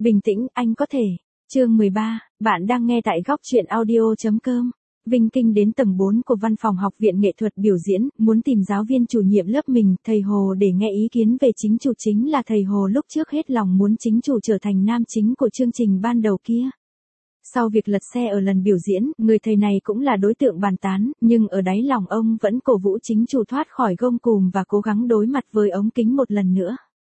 Bình tĩnh, anh có thể. Chương 13, bạn đang nghe tại góc truyện audio.com. Vinh Kinh đến tầng 4 của văn phòng học viện nghệ thuật biểu diễn, muốn tìm giáo viên chủ nhiệm lớp mình, thầy Hồ để nghe ý kiến về chính chủ, chính là thầy Hồ lúc trước hết lòng muốn chính chủ trở thành nam chính của chương trình ban đầu kia. Sau việc lật xe ở lần biểu diễn, người thầy này cũng là đối tượng bàn tán, nhưng ở đáy lòng ông vẫn cổ vũ chính chủ thoát khỏi gông cùm và cố gắng đối mặt với ống kính một lần nữa.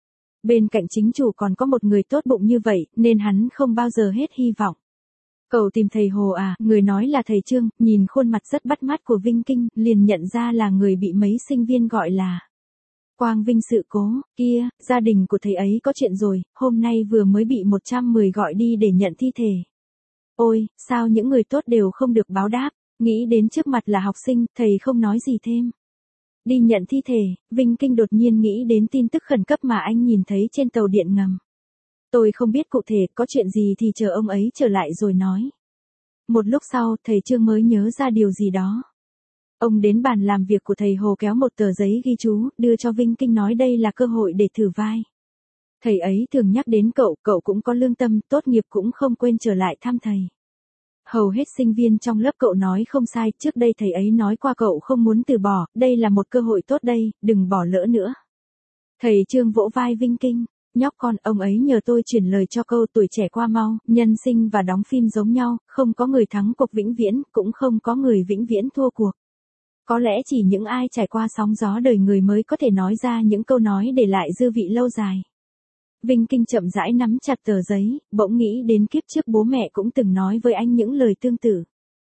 Bên cạnh chính chủ còn có một người tốt bụng như vậy, nên hắn không bao giờ hết hy vọng. Cậu tìm thầy Hồ à? Người nói là thầy Trương, nhìn khuôn mặt rất bắt mắt của Vinh Kinh, liền nhận ra là người bị mấy sinh viên gọi là Quang Vinh sự cố. Kia, gia đình của thầy ấy có chuyện rồi, hôm nay vừa mới bị 110 gọi đi để nhận thi thể. Ôi, sao những người tốt đều không được báo đáp? Nghĩ đến trước mặt là học sinh, thầy không nói gì thêm. Đi nhận thi thể, Vinh Kinh đột nhiên nghĩ đến tin tức khẩn cấp mà anh nhìn thấy trên tàu điện ngầm. Tôi không biết cụ thể, có chuyện gì thì chờ ông ấy trở lại rồi nói. Một lúc sau, thầy Trương mới nhớ ra điều gì đó. Ông đến bàn làm việc của thầy Hồ kéo một tờ giấy ghi chú, đưa cho Vinh Kinh nói đây là cơ hội để thử vai. Thầy ấy thường nhắc đến cậu, cậu cũng có lương tâm, tốt nghiệp cũng không quên trở lại thăm thầy. Hầu hết sinh viên trong lớp cậu nói không sai, trước đây thầy ấy nói qua cậu không muốn từ bỏ, đây là một cơ hội tốt đây, đừng bỏ lỡ nữa. Thầy Trương vỗ vai Vinh Kinh, nhóc con, ông ấy nhờ tôi chuyển lời cho câu tuổi trẻ qua mau, nhân sinh và đóng phim giống nhau, không có người thắng cuộc vĩnh viễn, cũng không có người vĩnh viễn thua cuộc. Có lẽ chỉ những ai trải qua sóng gió đời người mới có thể nói ra những câu nói để lại dư vị lâu dài. Vinh Kinh chậm rãi nắm chặt tờ giấy, bỗng nghĩ đến kiếp trước bố mẹ cũng từng nói với anh những lời tương tự.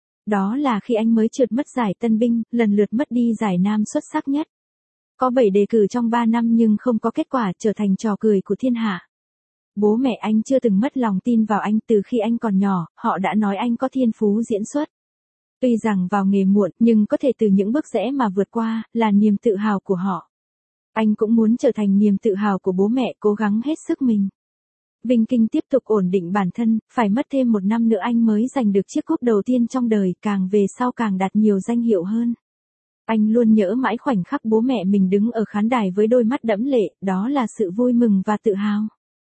Đó là khi anh mới trượt mất giải tân binh, lần lượt mất đi giải nam xuất sắc nhất. Có 7 đề cử trong 3 năm nhưng không có kết quả, trở thành trò cười của thiên hạ. Bố mẹ anh chưa từng mất lòng tin vào anh, từ khi anh còn nhỏ, họ đã nói anh có thiên phú diễn xuất. Tuy rằng vào nghề muộn, nhưng có thể từ những bước rẽ mà vượt qua, là niềm tự hào của họ. Anh cũng muốn trở thành niềm tự hào của bố mẹ, cố gắng hết sức mình. Vinh Kinh tiếp tục ổn định bản thân, phải mất thêm 1 năm nữa anh mới giành được chiếc cúp đầu tiên trong đời, càng về sau càng đạt nhiều danh hiệu hơn. Anh luôn nhớ mãi khoảnh khắc bố mẹ mình đứng ở khán đài với đôi mắt đẫm lệ, đó là sự vui mừng và tự hào.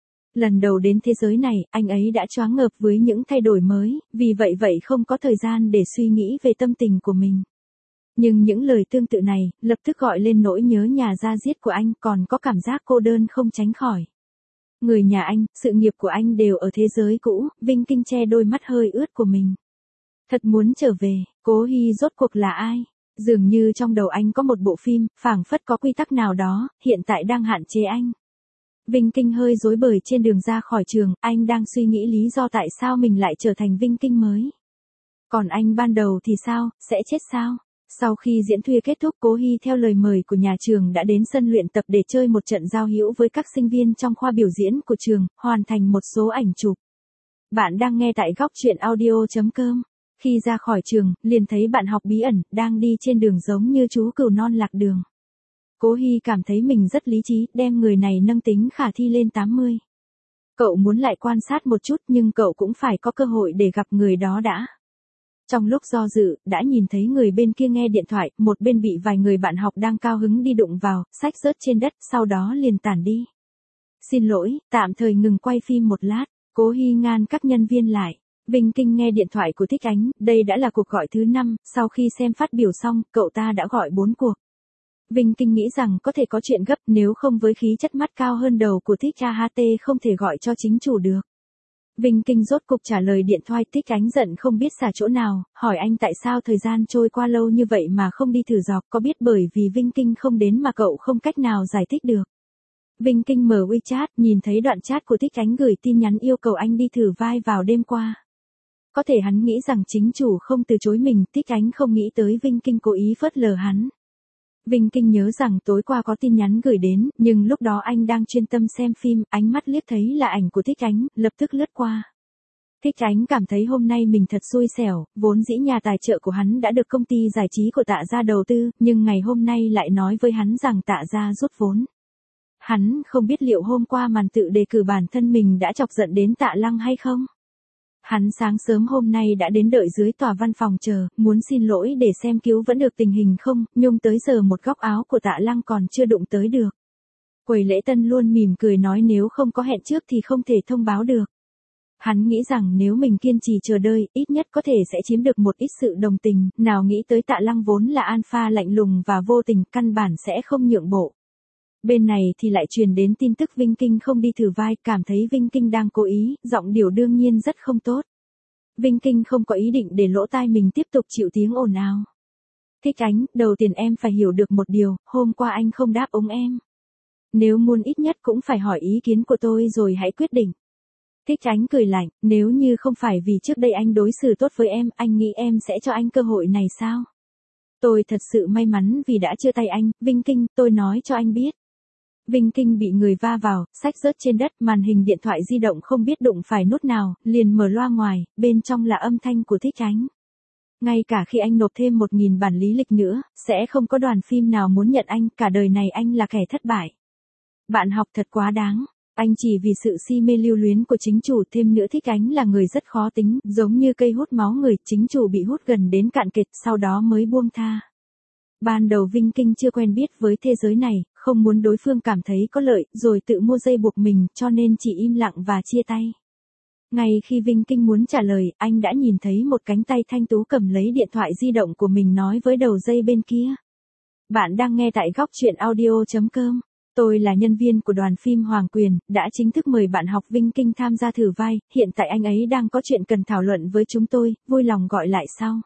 Lần đầu đến thế giới này, anh ấy đã choáng ngợp với những thay đổi mới, vì vậy không có thời gian để suy nghĩ về tâm tình của mình. Nhưng những lời tương tự này, lập tức gọi lên nỗi nhớ nhà da diết của anh, còn có cảm giác cô đơn không tránh khỏi. Người nhà anh, sự nghiệp của anh đều ở thế giới cũ, Vinh Kinh che đôi mắt hơi ướt của mình. Thật muốn trở về, Cố Hy rốt cuộc là ai? Dường như trong đầu anh có một bộ phim, phảng phất có quy tắc nào đó, hiện tại đang hạn chế anh. Vinh Kinh hơi rối bời trên đường ra khỏi trường, anh đang suy nghĩ lý do tại sao mình lại trở thành Vinh Kinh mới. Còn anh ban đầu thì sao, sẽ chết sao? Sau khi diễn thuyết kết thúc, Cố Hy theo lời mời của nhà trường đã đến sân luyện tập để chơi một trận giao hữu với các sinh viên trong khoa biểu diễn của trường, hoàn thành một số ảnh chụp. Bạn đang nghe tại góc truyện audio.com. Khi ra khỏi trường, liền thấy bạn học bí ẩn, đang đi trên đường giống như chú cừu non lạc đường. Cố Hy cảm thấy mình rất lý trí, đem người này nâng tính khả thi lên 80. Cậu muốn lại quan sát một chút nhưng cậu cũng phải có cơ hội để gặp người đó đã. Trong lúc do dự, đã nhìn thấy người bên kia nghe điện thoại, một bên bị vài người bạn học đang cao hứng đi đụng vào, xách rớt trên đất, sau đó liền tản đi. Xin lỗi, tạm thời ngừng quay phim một lát, Cố Hy ngăn các nhân viên lại. Vinh Kinh nghe điện thoại của Thích Ánh, đây đã là cuộc gọi thứ 5, sau khi xem phát biểu xong, cậu ta đã gọi 4 cuộc. Vinh Kinh nghĩ rằng có thể có chuyện gấp, nếu không với khí chất mắt cao hơn đầu của Thích AHT không thể gọi cho chính chủ được. Vinh Kinh rốt cục trả lời điện thoại. Thích Ánh giận không biết xả chỗ nào, hỏi anh tại sao thời gian trôi qua lâu như vậy mà không đi thử dọc, có biết bởi vì Vinh Kinh không đến mà cậu không cách nào giải thích được. Vinh Kinh mở WeChat, nhìn thấy đoạn chat của Thích Ánh gửi tin nhắn yêu cầu anh đi thử vai vào đêm qua. Có thể hắn nghĩ rằng chính chủ không từ chối mình, Thích Ánh không nghĩ tới Vinh Kinh cố ý phớt lờ hắn. Vinh Kinh nhớ rằng tối qua có tin nhắn gửi đến, nhưng lúc đó anh đang chuyên tâm xem phim, ánh mắt liếc thấy là ảnh của Thích Ánh, lập tức lướt qua. Thích Ánh cảm thấy hôm nay mình thật xui xẻo, vốn dĩ nhà tài trợ của hắn đã được công ty giải trí của Tạ Gia đầu tư, nhưng ngày hôm nay lại nói với hắn rằng Tạ Gia rút vốn. Hắn không biết liệu hôm qua màn tự đề cử bản thân mình đã chọc giận đến Tạ Lăng hay không. Hắn sáng sớm hôm nay đã đến đợi dưới tòa văn phòng chờ, muốn xin lỗi để xem cứu vẫn được tình hình không, nhưng tới giờ một góc áo của Tạ Lăng còn chưa đụng tới được. Quầy lễ tân luôn mỉm cười nói nếu không có hẹn trước thì không thể thông báo được. Hắn nghĩ rằng nếu mình kiên trì chờ đợi, ít nhất có thể sẽ chiếm được một ít sự đồng tình, nào nghĩ tới Tạ Lăng vốn là alpha lạnh lùng và vô tình, căn bản sẽ không nhượng bộ. Bên này thì lại truyền đến tin tức Vinh Kinh không đi thử vai, cảm thấy Vinh Kinh đang cố ý, giọng điệu đương nhiên rất không tốt. Vinh Kinh không có ý định để lỗ tai mình tiếp tục chịu tiếng ồn ào. Thích Ánh, đầu tiên em phải hiểu được một điều, hôm qua anh không đáp ứng em. Nếu muốn ít nhất cũng phải hỏi ý kiến của tôi rồi hãy quyết định. Thích Ánh cười lạnh, nếu như không phải vì trước đây anh đối xử tốt với em, anh nghĩ em sẽ cho anh cơ hội này sao? Tôi thật sự may mắn vì đã chia tay anh, Vinh Kinh, tôi nói cho anh biết. Vinh Kinh bị người va vào, sách rớt trên đất, màn hình điện thoại di động không biết đụng phải nút nào, liền mở loa ngoài, bên trong là âm thanh của Thích Ánh. Ngay cả khi anh nộp thêm 1.000 bản lý lịch nữa, sẽ không có đoàn phim nào muốn nhận anh, cả đời này anh là kẻ thất bại. Bạn học thật quá đáng. Anh chỉ vì sự si mê lưu luyến của chính chủ, thêm nữa Thích Ánh là người rất khó tính, giống như cây hút máu người, chính chủ bị hút gần đến cạn kiệt, sau đó mới buông tha. Ban đầu Vinh Kinh chưa quen biết với thế giới này, không muốn đối phương cảm thấy có lợi, rồi tự mua dây buộc mình, cho nên chỉ im lặng và chia tay. Ngay khi Vinh Kinh muốn trả lời, anh đã nhìn thấy một cánh tay thanh tú cầm lấy điện thoại di động của mình nói với đầu dây bên kia. Bạn đang nghe tại góc chuyện audio.com. Tôi là nhân viên của đoàn phim Hoàng Quyền, đã chính thức mời bạn học Vinh Kinh tham gia thử vai, hiện tại anh ấy đang có chuyện cần thảo luận với chúng tôi, vui lòng gọi lại sau.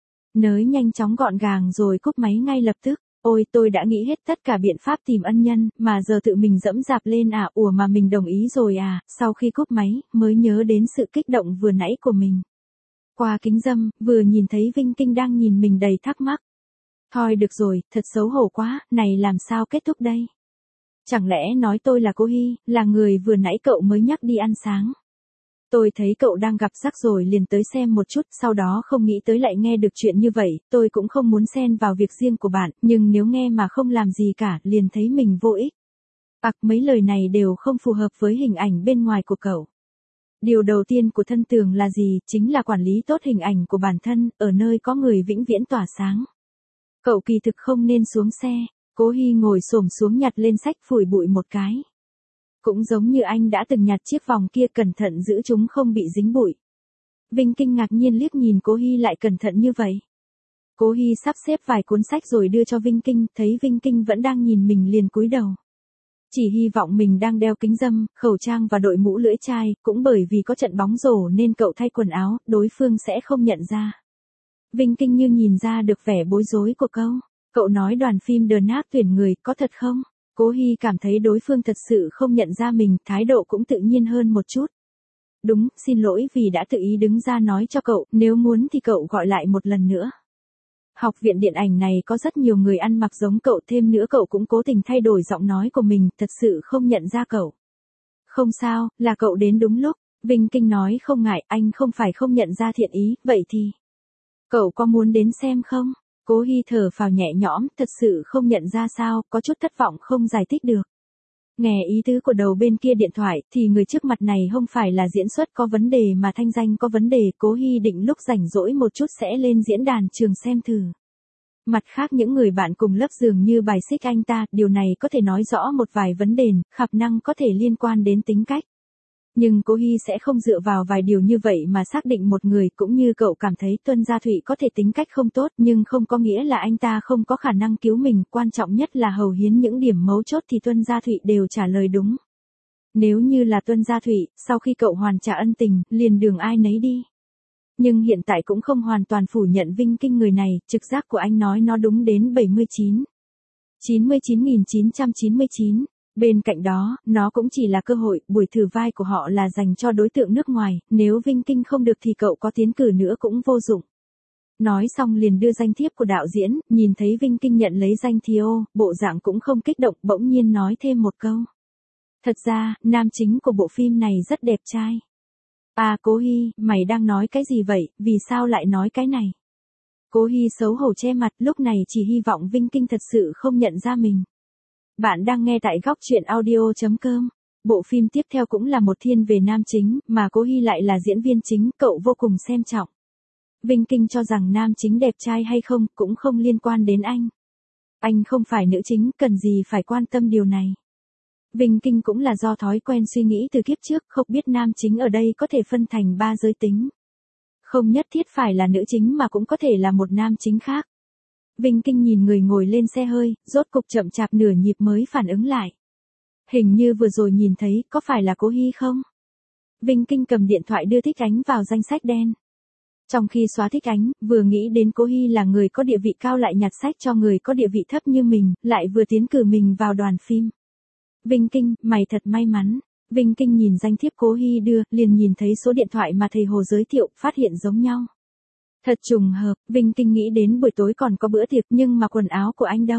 Nới nhanh chóng gọn gàng rồi cúp máy ngay lập tức. Ôi, tôi đã nghĩ hết tất cả biện pháp tìm ân nhân, mà giờ tự mình dẫm dạp lên à, ủa mà mình đồng ý rồi à, sau khi cúp máy, mới nhớ đến sự kích động vừa nãy của mình. Qua kính râm, vừa nhìn thấy Vinh Kinh đang nhìn mình đầy thắc mắc. Thôi được rồi, thật xấu hổ quá, này làm sao kết thúc đây? Chẳng lẽ nói tôi là cô Hy, là người vừa nãy cậu mới nhắc đi ăn sáng? Tôi thấy cậu đang gặp rắc rồi liền tới xem một chút, sau đó không nghĩ tới lại nghe được chuyện như vậy, tôi cũng không muốn xen vào việc riêng của bạn, nhưng nếu nghe mà không làm gì cả, liền thấy mình vô ích. Mấy lời này đều không phù hợp với hình ảnh bên ngoài của cậu. Điều đầu tiên của thân tường là gì, chính là quản lý tốt hình ảnh của bản thân, ở nơi có người vĩnh viễn tỏa sáng. Cậu kỳ thực không nên xuống xe. Cố Hy ngồi xổm xuống nhặt lên sách phủi bụi một cái. Cũng giống như anh đã từng nhặt chiếc vòng kia, cẩn thận giữ chúng không bị dính bụi. Vinh Kinh ngạc nhiên liếc nhìn Cố Hy lại cẩn thận như vậy. Cố Hy sắp xếp vài cuốn sách rồi đưa cho Vinh Kinh, thấy Vinh Kinh vẫn đang nhìn mình liền cúi đầu. Chỉ hy vọng mình đang đeo kính râm, khẩu trang và đội mũ lưỡi chai, cũng bởi vì có trận bóng rổ nên cậu thay quần áo, đối phương sẽ không nhận ra. Vinh Kinh như nhìn ra được vẻ bối rối của cậu nói đoàn phim The Nát tuyển người, có thật không? Cố Hy cảm thấy đối phương thật sự không nhận ra mình, thái độ cũng tự nhiên hơn một chút. Đúng, xin lỗi vì đã tự ý đứng ra nói cho cậu, nếu muốn thì cậu gọi lại một lần nữa. Học viện điện ảnh này có rất nhiều người ăn mặc giống cậu, thêm nữa cậu cũng cố tình thay đổi giọng nói của mình, thật sự không nhận ra cậu. Không sao, là cậu đến đúng lúc. Vinh Kinh nói không ngại, anh không phải không nhận ra thiện ý, vậy thì cậu có muốn đến xem không? Cố Hy thở phào nhẹ nhõm, thật sự không nhận ra sao, có chút thất vọng không giải thích được. Nghe ý tứ của đầu bên kia điện thoại, thì người trước mặt này không phải là diễn xuất có vấn đề mà thanh danh có vấn đề, Cố Hy định lúc rảnh rỗi một chút sẽ lên diễn đàn trường xem thử. Mặt khác những người bạn cùng lớp dường như bài xích anh ta, điều này có thể nói rõ một vài vấn đề, khả năng có thể liên quan đến tính cách. Nhưng Cố Hy sẽ không dựa vào vài điều như vậy mà xác định một người, cũng như cậu cảm thấy Tuân Gia Thụy có thể tính cách không tốt, nhưng không có nghĩa là anh ta không có khả năng cứu mình, quan trọng nhất là hầu hiến những điểm mấu chốt thì Tuân Gia Thụy đều trả lời đúng. Nếu như là Tuân Gia Thụy, sau khi cậu hoàn trả ân tình, liền đường ai nấy đi. Nhưng hiện tại cũng không hoàn toàn phủ nhận Vinh Kinh người này, trực giác của anh nói nó đúng đến 99,999. Bên cạnh đó, nó cũng chỉ là cơ hội, buổi thử vai của họ là dành cho đối tượng nước ngoài, nếu Vinh Kinh không được thì cậu có tiến cử nữa cũng vô dụng. Nói xong liền đưa danh thiếp của đạo diễn, nhìn thấy Vinh Kinh nhận lấy danh thì bộ dạng cũng không kích động, bỗng nhiên nói thêm một câu. Thật ra, nam chính của bộ phim này rất đẹp trai. À Cố Hy, mày đang nói cái gì vậy, vì sao lại nói cái này? Cố Hy xấu hổ che mặt, lúc này chỉ hy vọng Vinh Kinh thật sự không nhận ra mình. Bạn đang nghe tại góc chuyện audio.com. Bộ phim tiếp theo cũng là một thiên về nam chính, mà Cố Hy lại là diễn viên chính, cậu vô cùng xem trọng. Vinh Kinh cho rằng nam chính đẹp trai hay không, cũng không liên quan đến anh. Anh không phải nữ chính, cần gì phải quan tâm điều này. Vinh Kinh cũng là do thói quen suy nghĩ từ kiếp trước, không biết nam chính ở đây có thể phân thành 3 giới tính. Không nhất thiết phải là nữ chính mà cũng có thể là một nam chính khác. Vinh Kinh nhìn người ngồi lên xe hơi, rốt cục chậm chạp nửa nhịp mới phản ứng lại. Hình như vừa rồi nhìn thấy, có phải là cô Hy không? Vinh Kinh cầm điện thoại đưa Thích Ánh vào danh sách đen. Trong khi xóa Thích Ánh, vừa nghĩ đến cô Hy là người có địa vị cao lại nhặt sách cho người có địa vị thấp như mình, lại vừa tiến cử mình vào đoàn phim. Vinh Kinh, mày thật may mắn. Vinh Kinh nhìn danh thiếp cô Hy đưa, liền nhìn thấy số điện thoại mà thầy Hồ giới thiệu, phát hiện giống nhau. Thật trùng hợp, Vinh Kinh nghĩ đến buổi tối còn có bữa tiệc nhưng mà quần áo của anh đâu?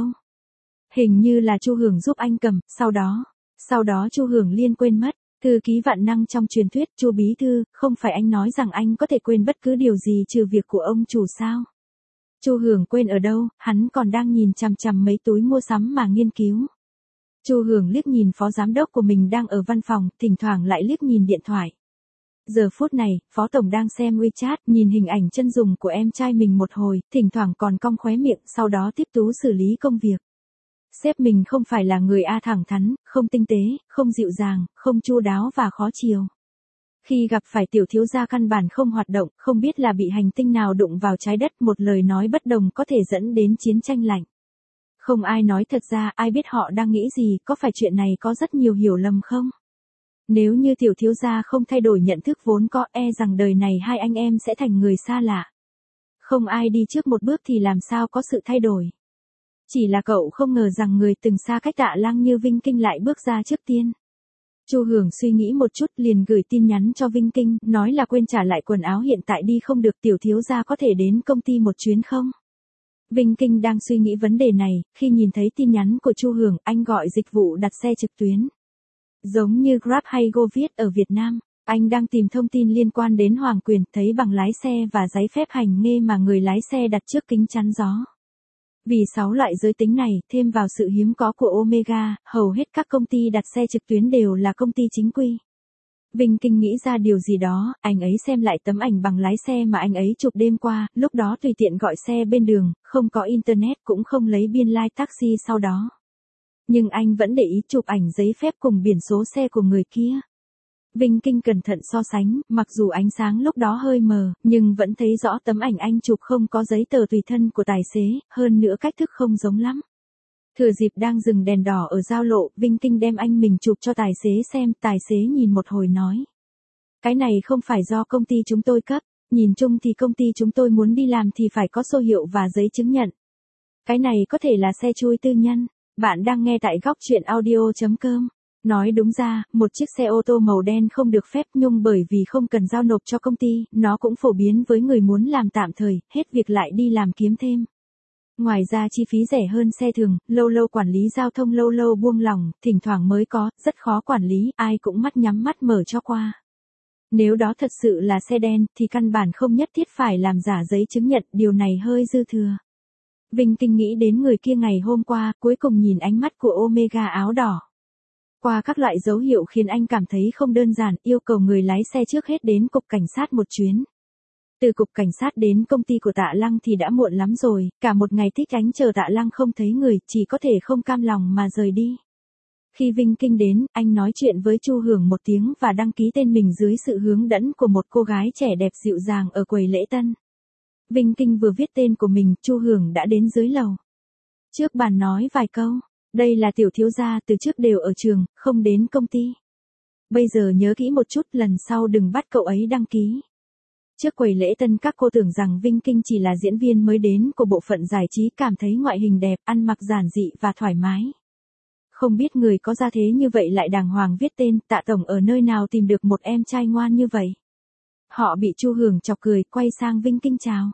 Hình như là Chu Hưởng giúp anh cầm, sau đó Chu Hưởng liên quên mất. Thư ký vạn năng trong truyền thuyết, Chu bí thư, không phải anh nói rằng anh có thể quên bất cứ điều gì trừ việc của ông chủ sao? Chu Hưởng quên ở đâu, hắn còn đang nhìn chằm chằm mấy túi mua sắm mà nghiên cứu. Chu Hưởng liếc nhìn phó giám đốc của mình đang ở văn phòng, thỉnh thoảng lại liếc nhìn điện thoại. Giờ phút này, phó tổng đang xem WeChat, nhìn hình ảnh chân dung của em trai mình một hồi, thỉnh thoảng còn cong khóe miệng, sau đó tiếp tục xử lý công việc. Sếp mình không phải là người thẳng thắn, không tinh tế, không dịu dàng, không chu đáo và khó chiều. Khi gặp phải tiểu thiếu gia căn bản không hoạt động, không biết là bị hành tinh nào đụng vào trái đất, một lời nói bất đồng có thể dẫn đến chiến tranh lạnh. Không ai nói thật ra, ai biết họ đang nghĩ gì, có phải chuyện này có rất nhiều hiểu lầm không? Nếu như tiểu thiếu gia không thay đổi nhận thức vốn có, rằng đời này hai anh em sẽ thành người xa lạ. Không ai đi trước một bước thì làm sao có sự thay đổi. Chỉ là cậu không ngờ rằng người từng xa cách Tạ Lăng như Vinh Kinh lại bước ra trước tiên. Chu Hưởng suy nghĩ một chút liền gửi tin nhắn cho Vinh Kinh, nói là quên trả lại quần áo hiện tại đi không được, tiểu thiếu gia có thể đến công ty một chuyến không? Vinh Kinh đang suy nghĩ vấn đề này, khi nhìn thấy tin nhắn của Chu Hưởng, anh gọi dịch vụ đặt xe trực tuyến. Giống như Grab hay GoViet ở Việt Nam, anh đang tìm thông tin liên quan đến Hoàng Quyền, thấy bằng lái xe và giấy phép hành nghề mà người lái xe đặt trước kính chắn gió. Vì 6 loại giới tính này, thêm vào sự hiếm có của Omega, hầu hết các công ty đặt xe trực tuyến đều là công ty chính quy. Vinh Kinh nghĩ ra điều gì đó, anh ấy xem lại tấm ảnh bằng lái xe mà anh ấy chụp đêm qua, lúc đó tùy tiện gọi xe bên đường, không có internet cũng không lấy biên lai taxi sau đó. Nhưng anh vẫn để ý chụp ảnh giấy phép cùng biển số xe của người kia. Vinh Kinh cẩn thận so sánh, mặc dù ánh sáng lúc đó hơi mờ, nhưng vẫn thấy rõ tấm ảnh anh chụp không có giấy tờ tùy thân của tài xế, hơn nữa cách thức không giống lắm. Thừa dịp đang dừng đèn đỏ ở giao lộ, Vinh Kinh đem anh mình chụp cho tài xế xem, tài xế nhìn một hồi nói. Cái này không phải do công ty chúng tôi cấp, nhìn chung thì công ty chúng tôi muốn đi làm thì phải có số hiệu và giấy chứng nhận. Cái này có thể là xe chui tư nhân. Bạn đang nghe tại góc truyện audio.com. Nói đúng ra, một chiếc xe ô tô màu đen không được phép nhưng bởi vì không cần giao nộp cho công ty, nó cũng phổ biến với người muốn làm tạm thời, hết việc lại đi làm kiếm thêm. Ngoài ra chi phí rẻ hơn xe thường, lâu lâu quản lý giao thông lâu lâu buông lỏng, thỉnh thoảng mới có, rất khó quản lý, ai cũng mắt nhắm mắt mở cho qua. Nếu đó thật sự là xe đen, thì căn bản không nhất thiết phải làm giả giấy chứng nhận, điều này hơi dư thừa. Vinh Kinh nghĩ đến người kia ngày hôm qua, cuối cùng nhìn ánh mắt của Omega áo đỏ. Qua các loại dấu hiệu khiến anh cảm thấy không đơn giản, yêu cầu người lái xe trước hết đến cục cảnh sát một chuyến. Từ cục cảnh sát đến công ty của Tạ Lăng thì đã muộn lắm rồi, cả một ngày Thích Ánh chờ Tạ Lăng không thấy người, chỉ có thể không cam lòng mà rời đi. Khi Vinh Kinh đến, anh nói chuyện với Chu Hưởng một tiếng và đăng ký tên mình dưới sự hướng dẫn của một cô gái trẻ đẹp dịu dàng ở quầy lễ tân. Vinh Kinh vừa viết tên của mình, Chu Hưởng đã đến dưới lầu. Trước bàn nói vài câu, đây là tiểu thiếu gia, từ trước đều ở trường, không đến công ty. Bây giờ nhớ kỹ một chút, lần sau đừng bắt cậu ấy đăng ký. Trước quầy lễ tân các cô tưởng rằng Vinh Kinh chỉ là diễn viên mới đến của bộ phận giải trí, cảm thấy ngoại hình đẹp, ăn mặc giản dị và thoải mái. Không biết người có gia thế như vậy lại đàng hoàng viết tên, Tạ tổng ở nơi nào tìm được một em trai ngoan như vậy. Họ bị Chu Hưởng chọc cười, quay sang Vinh Kinh chào.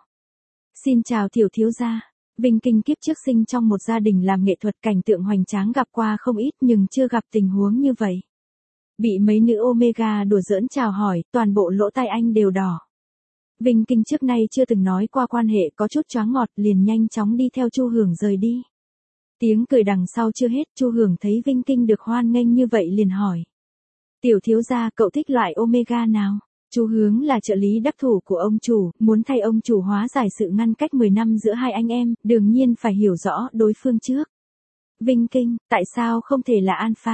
Xin chào tiểu thiếu gia. Vinh Kinh kiếp trước sinh trong một gia đình làm nghệ thuật, cảnh tượng hoành tráng gặp qua không ít nhưng chưa gặp tình huống như vậy. Bị mấy nữ Omega đùa giỡn chào hỏi, toàn bộ lỗ tai anh đều đỏ. Vinh Kinh trước nay chưa từng nói qua quan hệ, có chút choáng ngọt, liền nhanh chóng đi theo Chu Hưởng rời đi. Tiếng cười đằng sau chưa hết, Chu Hưởng thấy Vinh Kinh được hoan nghênh như vậy liền hỏi. Tiểu thiếu gia, cậu thích loại Omega nào? Chu Hướng là trợ lý đắc thủ của ông chủ, muốn thay ông chủ hóa giải sự ngăn cách 10 năm giữa hai anh em, đương nhiên phải hiểu rõ đối phương trước. Vinh Kinh, tại sao không thể là Alpha?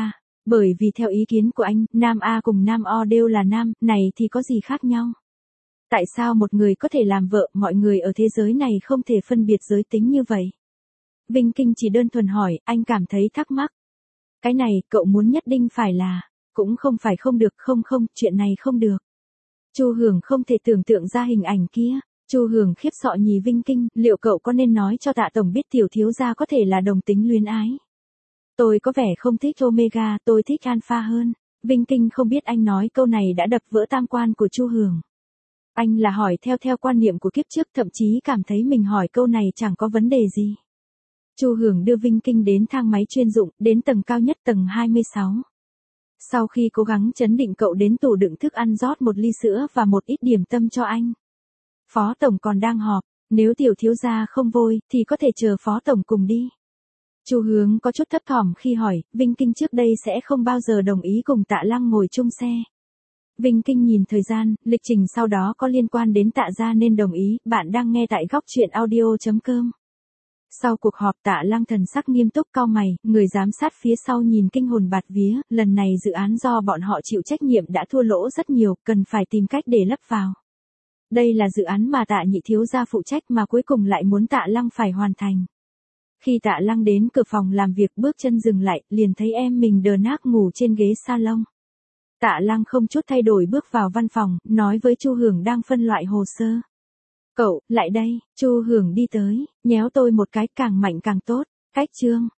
Bởi vì theo ý kiến của anh, nam A cùng nam O đều là nam, này thì có gì khác nhau? Tại sao một người có thể làm vợ, mọi người ở thế giới này không thể phân biệt giới tính như vậy? Vinh Kinh chỉ đơn thuần hỏi, anh cảm thấy thắc mắc. Cái này, cậu muốn nhất định phải là, cũng không phải không được, không, chuyện này không được. Chu Hưởng không thể tưởng tượng ra hình ảnh kia. Chu Hưởng khiếp sợ nhìn Vinh Kinh, liệu cậu có nên nói cho Tạ tổng biết tiểu thiếu gia có thể là đồng tính luyến ái? Tôi có vẻ không thích Omega, tôi thích Alpha hơn. Vinh Kinh không biết anh nói câu này đã đập vỡ tam quan của Chu Hưởng. Anh là hỏi theo quan niệm của kiếp trước, thậm chí cảm thấy mình hỏi câu này chẳng có vấn đề gì. Chu Hưởng đưa Vinh Kinh đến thang máy chuyên dụng, đến tầng cao nhất tầng 26. Sau khi cố gắng chấn định cậu đến tủ đựng thức ăn rót một ly sữa và một ít điểm tâm cho anh. Phó tổng còn đang họp, nếu tiểu thiếu gia không vội thì có thể chờ phó tổng cùng đi. Chu Hướng có chút thấp thỏm khi hỏi, Vinh Kinh trước đây sẽ không bao giờ đồng ý cùng Tạ Lăng ngồi chung xe. Vinh Kinh nhìn thời gian, lịch trình sau đó có liên quan đến Tạ gia nên đồng ý, bạn đang nghe tại góc truyện audio.com. Sau cuộc họp Tạ Lăng thần sắc nghiêm túc cau mày, người giám sát phía sau nhìn kinh hồn bạt vía, lần này dự án do bọn họ chịu trách nhiệm đã thua lỗ rất nhiều, cần phải tìm cách để lấp vào. Đây là dự án mà Tạ nhị thiếu gia phụ trách mà cuối cùng lại muốn Tạ Lăng phải hoàn thành. Khi Tạ Lăng đến cửa phòng làm việc bước chân dừng lại, liền thấy em mình đờ nác ngủ trên ghế salon. Tạ Lăng không chút thay đổi bước vào văn phòng, nói với Chu Hưởng đang phân loại hồ sơ. Cậu, lại đây, Chu Hưởng đi tới, nhéo tôi một cái càng mạnh càng tốt, cách chương.